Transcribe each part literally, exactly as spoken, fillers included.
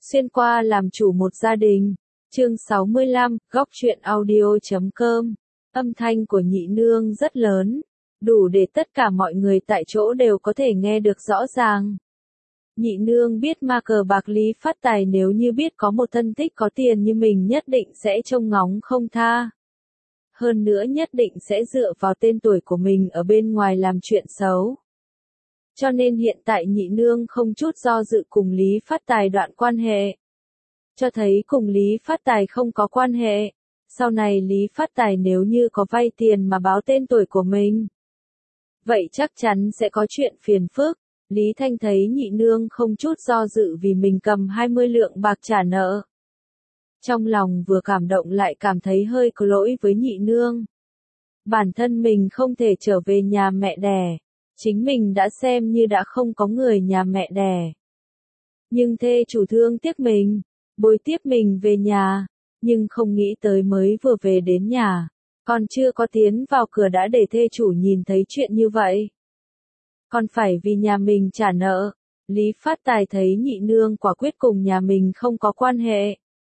Xuyên qua làm chủ một gia đình. Chương sáu mươi lăm, góc truyện audio chấm com. Âm thanh của nhị nương rất lớn, đủ để tất cả mọi người tại chỗ đều có thể nghe được rõ ràng. Nhị nương biết ma cờ bạc Lý Phát Tài nếu như biết có một thân thích có tiền như mình nhất định sẽ trông ngóng không tha. Hơn nữa nhất định sẽ dựa vào tên tuổi của mình ở bên ngoài làm chuyện xấu. Cho nên hiện tại nhị nương không chút do dự cùng Lý Phát Tài đoạn quan hệ. Cho thấy cùng Lý Phát Tài không có quan hệ. Sau này Lý Phát Tài nếu như có vay tiền mà báo tên tuổi của mình, vậy chắc chắn sẽ có chuyện phiền phức. Lý Thanh thấy nhị nương không chút do dự vì mình cầm hai mươi lượng bạc trả nợ. Trong lòng vừa cảm động lại cảm thấy hơi có lỗi với nhị nương. Bản thân mình không thể trở về nhà mẹ đẻ. Chính mình đã xem như đã không có người nhà mẹ đẻ. Nhưng thê chủ thương tiếc mình, bồi tiếp mình về nhà, nhưng không nghĩ tới mới vừa về đến nhà, còn chưa có tiến vào cửa đã để thê chủ nhìn thấy chuyện như vậy. Còn phải vì nhà mình trả nợ, Lý Phát Tài thấy nhị nương quả quyết cùng nhà mình không có quan hệ.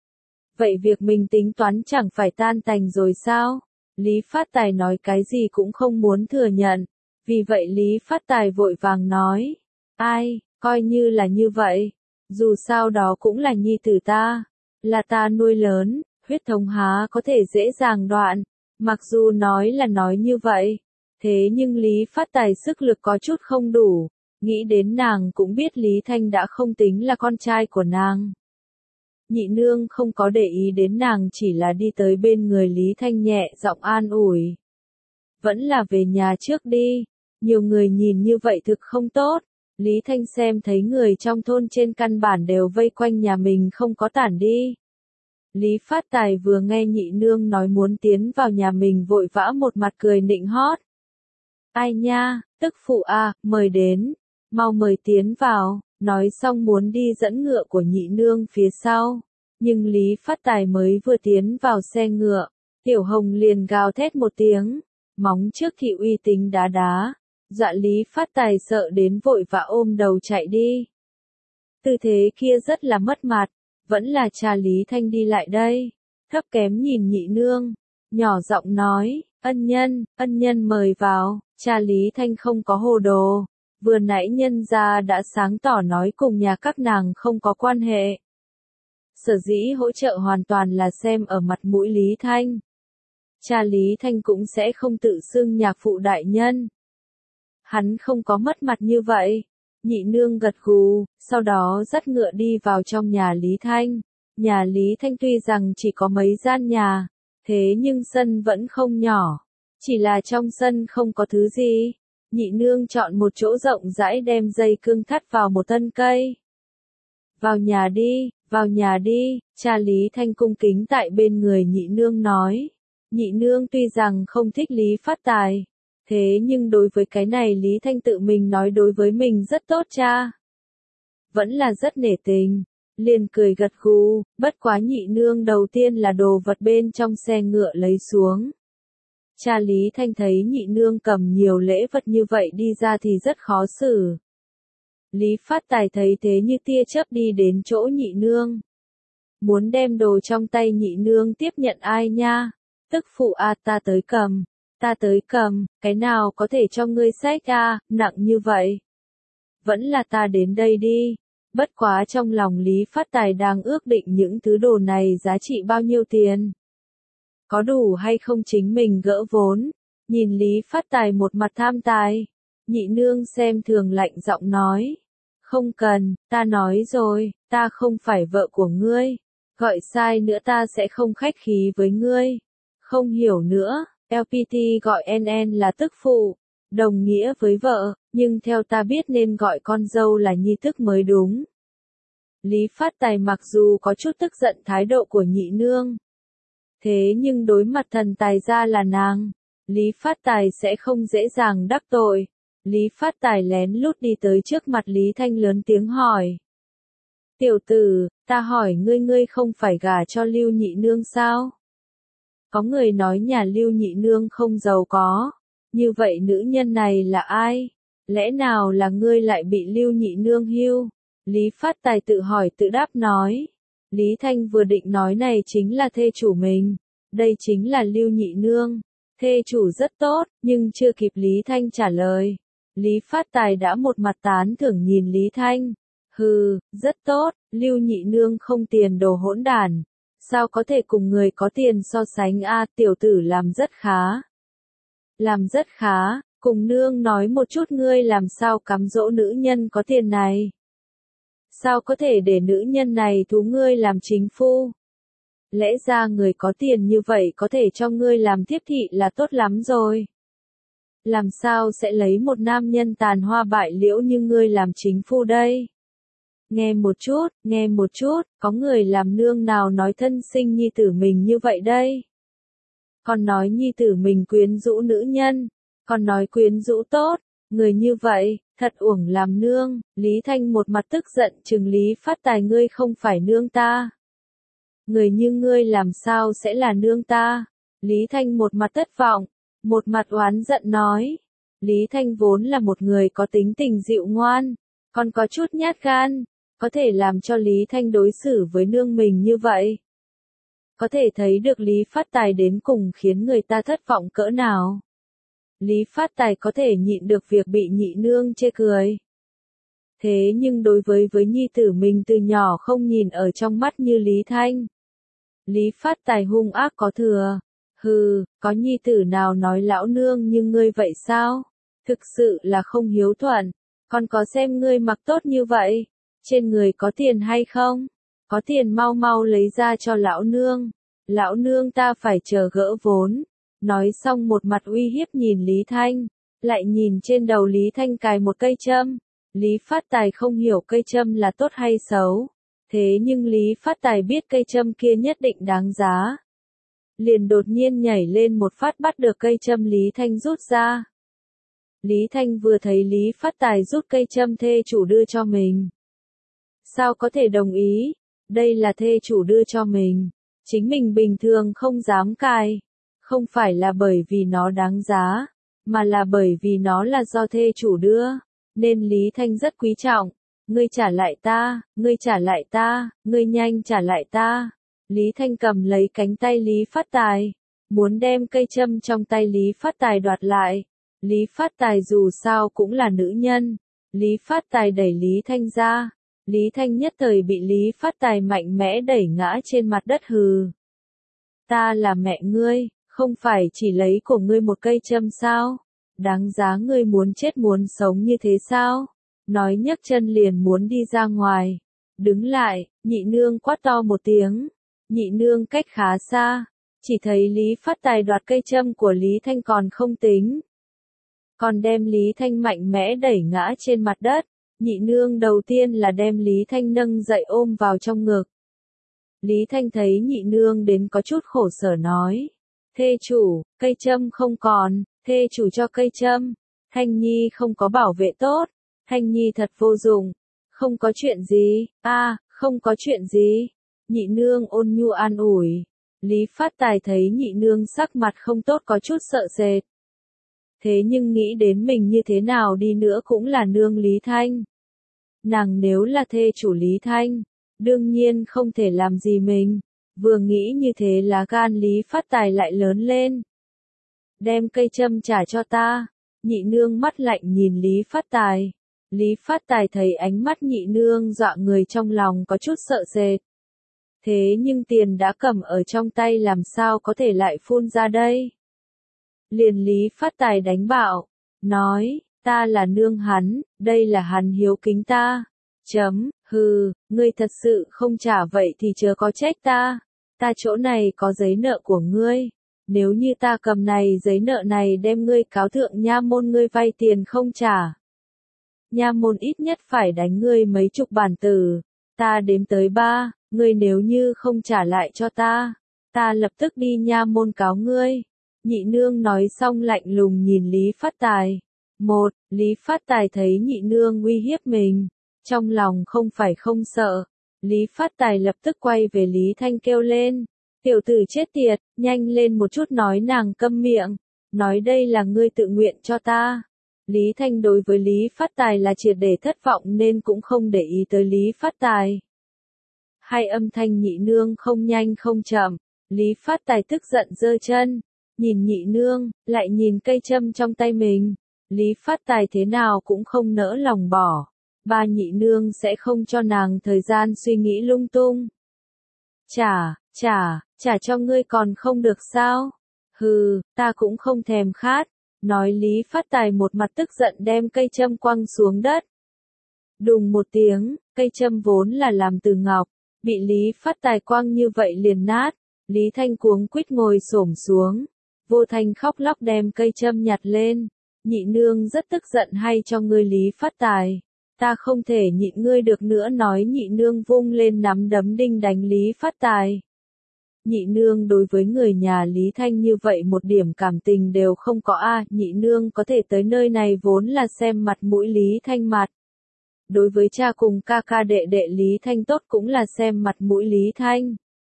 Vậy việc mình tính toán chẳng phải tan tành rồi sao? Lý Phát Tài nói cái gì cũng không muốn thừa nhận. Vì vậy Lý Phát Tài vội vàng nói, ai, coi như là như vậy, dù sao đó cũng là nhi tử ta, là ta nuôi lớn, huyết thống há có thể dễ dàng đoạn, mặc dù nói là nói như vậy, thế nhưng Lý Phát Tài sức lực có chút không đủ, nghĩ đến nàng cũng biết Lý Thanh đã không tính là con trai của nàng. Nhị nương không có để ý đến nàng chỉ là đi tới bên người Lý Thanh nhẹ giọng an ủi. Vẫn là về nhà trước đi. Nhiều người nhìn như vậy thực không tốt. Lý Thanh xem thấy người trong thôn trên căn bản đều vây quanh nhà mình không có tản đi. Lý Phát Tài vừa nghe nhị nương nói muốn tiến vào nhà mình vội vã một mặt cười nịnh hót. Ai nha, tức phụ à, mời đến, mau mời tiến vào, nói xong muốn đi dẫn ngựa của nhị nương phía sau. Nhưng Lý Phát Tài mới vừa tiến vào xe ngựa, Tiểu Hồng liền gào thét một tiếng, móng trước thị uy tín đá đá. Dọa Lý Phát Tài sợ đến vội vã ôm đầu chạy đi. Tư thế kia rất là mất mặt, vẫn là cha Lý Thanh đi lại đây, thấp kém nhìn nhị nương, nhỏ giọng nói, ân nhân, ân nhân mời vào, cha Lý Thanh không có hồ đồ, vừa nãy nhân gia đã sáng tỏ nói cùng nhà các nàng không có quan hệ. Sở dĩ hỗ trợ hoàn toàn là xem ở mặt mũi Lý Thanh. Cha Lý Thanh cũng sẽ không tự xưng nhạc phụ đại nhân. Hắn không có mất mặt như vậy. Nhị nương gật gù, sau đó dắt ngựa đi vào trong nhà Lý Thanh. Nhà Lý Thanh tuy rằng chỉ có mấy gian nhà, thế nhưng sân vẫn không nhỏ. Chỉ là trong sân không có thứ gì. Nhị nương chọn một chỗ rộng rãi đem dây cương thắt vào một thân cây. Vào nhà đi, vào nhà đi, cha Lý Thanh cung kính tại bên người nhị nương nói. Nhị nương tuy rằng không thích Lý Phát Tài. Thế nhưng đối với cái này Lý Thanh tự mình nói đối với mình rất tốt cha. Vẫn là rất nể tình. Liền cười gật gù, bất quá nhị nương đầu tiên là đồ vật bên trong xe ngựa lấy xuống. Cha Lý Thanh thấy nhị nương cầm nhiều lễ vật như vậy đi ra thì rất khó xử. Lý Phát Tài thấy thế như tia chớp đi đến chỗ nhị nương. Muốn đem đồ trong tay nhị nương tiếp nhận ai nha? Tức phụ à ta tới cầm. Ta tới cầm, cái nào có thể cho ngươi xách à, nặng như vậy. Vẫn là ta đến đây đi. Bất quá trong lòng Lý Phát Tài đang ước định những thứ đồ này giá trị bao nhiêu tiền. Có đủ hay không chính mình gỡ vốn. Nhìn Lý Phát Tài một mặt tham tài. Nhị nương xem thường lạnh giọng nói. Không cần, ta nói rồi, ta không phải vợ của ngươi. Gọi sai nữa ta sẽ không khách khí với ngươi. Không hiểu nữa. lờ pê tê gọi en en là tức phụ, đồng nghĩa với vợ, nhưng theo ta biết nên gọi con dâu là nhi tức mới đúng. Lý Phát Tài mặc dù có chút tức giận thái độ của nhị nương. Thế nhưng đối mặt thần tài gia là nàng, Lý Phát Tài sẽ không dễ dàng đắc tội. Lý Phát Tài lén lút đi tới trước mặt Lý Thanh lớn tiếng hỏi. Tiểu tử, ta hỏi ngươi ngươi không phải gả cho Lưu nhị nương sao? Có người nói nhà Lưu nhị nương không giàu có. Như vậy nữ nhân này là ai? Lẽ nào là ngươi lại bị Lưu nhị nương hưu? Lý Phát Tài tự hỏi tự đáp nói. Lý Thanh vừa định nói này chính là thê chủ mình. Đây chính là Lưu Nhị Nương. Thê chủ rất tốt, nhưng chưa kịp Lý Thanh trả lời. Lý Phát Tài đã một mặt tán thưởng nhìn Lý Thanh. Hừ, rất tốt, Lưu Nhị Nương không tiền đồ hỗn đản. Sao có thể cùng người có tiền so sánh a, tiểu tử làm rất khá. Làm rất khá, cùng nương nói một chút ngươi làm sao cám dỗ nữ nhân có tiền này. Sao có thể để nữ nhân này thú ngươi làm chính phu? Lẽ ra người có tiền như vậy có thể cho ngươi làm tiếp thị là tốt lắm rồi. Làm sao sẽ lấy một nam nhân tàn hoa bại liễu như ngươi làm chính phu đây? Nghe một chút, nghe một chút, có người làm nương nào nói thân sinh nhi tử mình như vậy đây? Còn nói nhi tử mình quyến rũ nữ nhân, còn nói quyến rũ tốt, người như vậy, thật uổng làm nương. Lý Thanh một mặt tức giận chừng Lý Phát Tài, ngươi không phải nương ta. Người như ngươi làm sao sẽ là nương ta? Lý Thanh một mặt thất vọng, một mặt oán giận nói. Lý Thanh vốn là một người có tính tình dịu ngoan, còn có chút nhát gan, có thể làm cho Lý Thanh đối xử với nương mình như vậy. Có thể thấy được Lý Phát Tài đến cùng khiến người ta thất vọng cỡ nào. Lý Phát Tài có thể nhịn được việc bị nhị nương chê cười. Thế nhưng đối với với nhi tử mình từ nhỏ không nhìn ở trong mắt như Lý Thanh. Lý Phát Tài hung ác có thừa. Hừ, có nhi tử nào nói lão nương như ngươi vậy sao? Thực sự là không hiếu thuận. Còn có xem ngươi mặc tốt như vậy, trên người có tiền hay không? Có tiền mau mau lấy ra cho lão nương. Lão nương ta phải chờ gỡ vốn. Nói xong một mặt uy hiếp nhìn Lý Thanh, lại nhìn trên đầu Lý Thanh cài một cây châm. Lý Phát Tài không hiểu cây châm là tốt hay xấu. Thế nhưng Lý Phát Tài biết cây châm kia nhất định đáng giá. Liền đột nhiên nhảy lên một phát bắt được cây châm Lý Thanh rút ra. Lý Thanh vừa thấy Lý Phát Tài rút cây châm thê chủ đưa cho mình. Sao có thể đồng ý? Đây là thê chủ đưa cho mình. Chính mình bình thường không dám cài. Không phải là bởi vì nó đáng giá, mà là bởi vì nó là do thê chủ đưa. Nên Lý Thanh rất quý trọng. Ngươi trả lại ta, ngươi trả lại ta, ngươi nhanh trả lại ta. Lý Thanh cầm lấy cánh tay Lý Phát Tài, muốn đem cây châm trong tay Lý Phát Tài đoạt lại. Lý Phát Tài dù sao cũng là nữ nhân. Lý Phát Tài đẩy Lý Thanh ra. Lý Thanh nhất thời bị Lý Phát Tài mạnh mẽ đẩy ngã trên mặt đất hừ. Ta là mẹ ngươi, không phải chỉ lấy của ngươi một cây châm sao? Đáng giá ngươi muốn chết muốn sống như thế sao? Nói nhấc chân liền muốn đi ra ngoài. Đứng lại, nhị nương quát to một tiếng. Nhị nương cách khá xa. Chỉ thấy Lý Phát Tài đoạt cây châm của Lý Thanh còn không tính. Còn đem Lý Thanh mạnh mẽ đẩy ngã trên mặt đất. Nhị nương đầu tiên là đem Lý Thanh nâng dậy ôm vào trong ngực. Lý Thanh thấy nhị nương đến có chút khổ sở nói. Thê chủ, cây châm không còn, thê chủ cho cây châm. Thanh Nhi không có bảo vệ tốt. Thanh Nhi thật vô dụng. Không có chuyện gì, a à, không có chuyện gì. Nhị nương ôn nhu an ủi. Lý Phát Tài thấy nhị nương sắc mặt không tốt có chút sợ sệt. Thế nhưng nghĩ đến mình như thế nào đi nữa cũng là nương Lý Thanh. Nàng nếu là thê chủ Lý Thanh, đương nhiên không thể làm gì mình. Vừa nghĩ như thế lá gan Lý Phát Tài lại lớn lên. Đem cây châm trả cho ta. Nhị nương mắt lạnh nhìn Lý Phát Tài. Lý Phát Tài thấy ánh mắt nhị nương dọa người trong lòng có chút sợ sệt. Thế nhưng tiền đã cầm ở trong tay làm sao có thể lại phun ra đây? Liền Lý Phát Tài đánh bạo, nói, ta là nương hắn, đây là hắn hiếu kính ta. Chấm, hừ, ngươi thật sự không trả vậy thì chớ có trách ta. Ta chỗ này có giấy nợ của ngươi. Nếu như ta cầm này giấy nợ này đem ngươi cáo thượng nha môn, ngươi vay tiền không trả. Nha môn ít nhất phải đánh ngươi mấy chục bản tử. Ta đếm tới ba, ngươi nếu như không trả lại cho ta, ta lập tức đi nha môn cáo ngươi. Nhị nương nói xong lạnh lùng nhìn Lý Phát Tài. Một, Lý Phát Tài thấy nhị nương uy hiếp mình, trong lòng không phải không sợ. Lý Phát Tài lập tức quay về Lý Thanh kêu lên. Tiểu tử chết tiệt, nhanh lên một chút nói nàng câm miệng. Nói đây là ngươi tự nguyện cho ta. Lý Thanh đối với Lý Phát Tài là triệt để thất vọng nên cũng không để ý tới Lý Phát Tài. Hai âm thanh nhị nương không nhanh không chậm, Lý Phát Tài tức giận giơ chân, nhìn nhị nương, lại nhìn cây châm trong tay mình. Lý Phát Tài thế nào cũng không nỡ lòng bỏ. Ba nhị nương sẽ không cho nàng thời gian suy nghĩ lung tung. Trả, trả, trả cho ngươi còn không được sao? Hừ, ta cũng không thèm khát. Nói Lý Phát Tài một mặt tức giận đem cây châm quăng xuống đất. Đùng một tiếng, cây châm vốn là làm từ ngọc, bị Lý Phát Tài quăng như vậy liền nát. Lý Thanh cuống quýt ngồi xổm xuống. Vô Thanh khóc lóc đem cây châm nhặt lên. Nhị nương rất tức giận hay cho ngươi Lý Phát Tài. Ta không thể nhịn ngươi được nữa, nói nhị nương vung lên nắm đấm đinh đánh Lý Phát Tài. Nhị nương đối với người nhà Lý Thanh như vậy một điểm cảm tình đều không có a, nhị nương có thể tới nơi này vốn là xem mặt mũi Lý Thanh mặt. Đối với cha cùng ca ca đệ đệ Lý Thanh tốt cũng là xem mặt mũi Lý Thanh.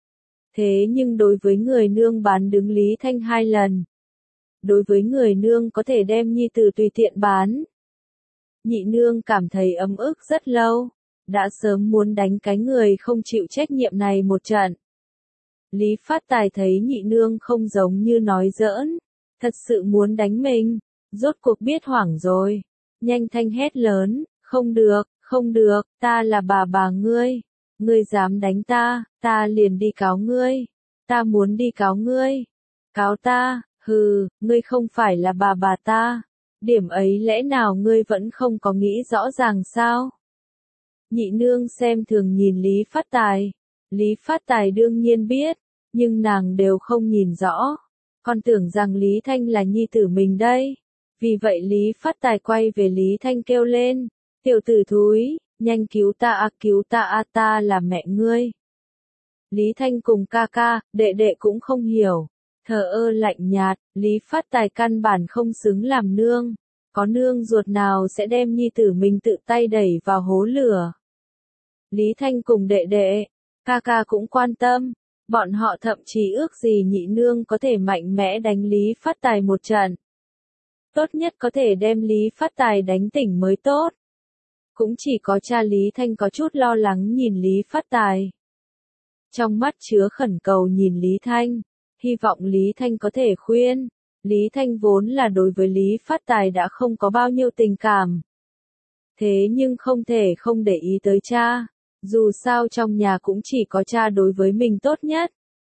Thế nhưng đối với người nương bán đứng Lý Thanh hai lần. Đối với người nương có thể đem nhi tử tùy tiện bán. Nhị nương cảm thấy ấm ức rất lâu, đã sớm muốn đánh cái người không chịu trách nhiệm này một trận. Lý Phát Tài thấy nhị nương không giống như nói giỡn, thật sự muốn đánh mình, rốt cuộc biết hoảng rồi, nhanh thanh hét lớn, không được, không được, ta là bà bà ngươi, ngươi dám đánh ta, ta liền đi cáo ngươi, ta muốn đi cáo ngươi, cáo ta, hừ, ngươi không phải là bà bà ta. Điểm ấy lẽ nào ngươi vẫn không có nghĩ rõ ràng sao? Nhị nương xem thường nhìn Lý Phát Tài. Lý Phát Tài đương nhiên biết, nhưng nàng đều không nhìn rõ. Còn tưởng rằng Lý Thanh là nhi tử mình đây. Vì vậy Lý Phát Tài quay về Lý Thanh kêu lên. Tiểu tử thúi, nhanh cứu ta a, cứu ta a, ta là mẹ ngươi. Lý Thanh cùng ca ca, đệ đệ cũng không hiểu. Thờ ơ lạnh nhạt, Lý Phát Tài căn bản không xứng làm nương. Có nương ruột nào sẽ đem nhi tử mình tự tay đẩy vào hố lửa. Lý Thanh cùng đệ đệ, ca ca cũng quan tâm. Bọn họ thậm chí ước gì nhị nương có thể mạnh mẽ đánh Lý Phát Tài một trận. Tốt nhất có thể đem Lý Phát Tài đánh tỉnh mới tốt. Cũng chỉ có cha Lý Thanh có chút lo lắng nhìn Lý Phát Tài. Trong mắt chứa khẩn cầu nhìn Lý Thanh, hy vọng Lý Thanh có thể khuyên. Lý Thanh vốn là đối với Lý Phát Tài đã không có bao nhiêu tình cảm. Thế nhưng không thể không để ý tới cha, dù sao trong nhà cũng chỉ có cha đối với mình tốt nhất.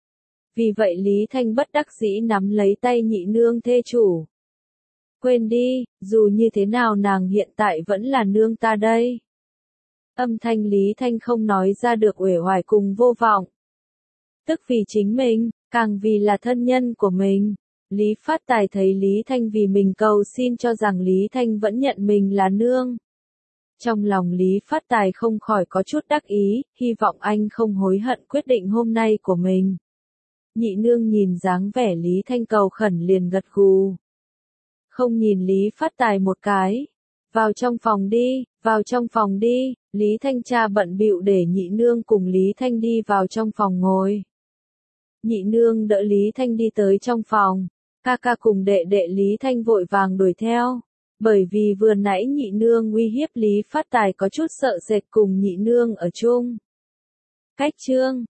Vì vậy Lý Thanh bất đắc dĩ nắm lấy tay nhị nương thê chủ. Quên đi, dù như thế nào nàng hiện tại vẫn là nương ta đây. Âm thanh Lý Thanh không nói ra được uể oải cùng vô vọng. Tức vì chính mình, càng vì là thân nhân của mình. Lý Phát Tài thấy Lý Thanh vì mình cầu xin cho rằng Lý Thanh vẫn nhận mình là nương. Trong lòng Lý Phát Tài không khỏi có chút đắc ý, hy vọng anh không hối hận quyết định hôm nay của mình. Nhị nương nhìn dáng vẻ Lý Thanh cầu khẩn liền gật gù. Không nhìn Lý Phát Tài một cái. Vào trong phòng đi, vào trong phòng đi, Lý Thanh cha bận bịu để nhị nương cùng Lý Thanh đi vào trong phòng ngồi. Nhị nương đỡ Lý Thanh đi tới trong phòng. Ca ca cùng đệ đệ Lý Thanh vội vàng đuổi theo, bởi vì vừa nãy nhị nương uy hiếp Lý Phát Tài có chút sợ sệt cùng nhị nương ở chung. Cách chương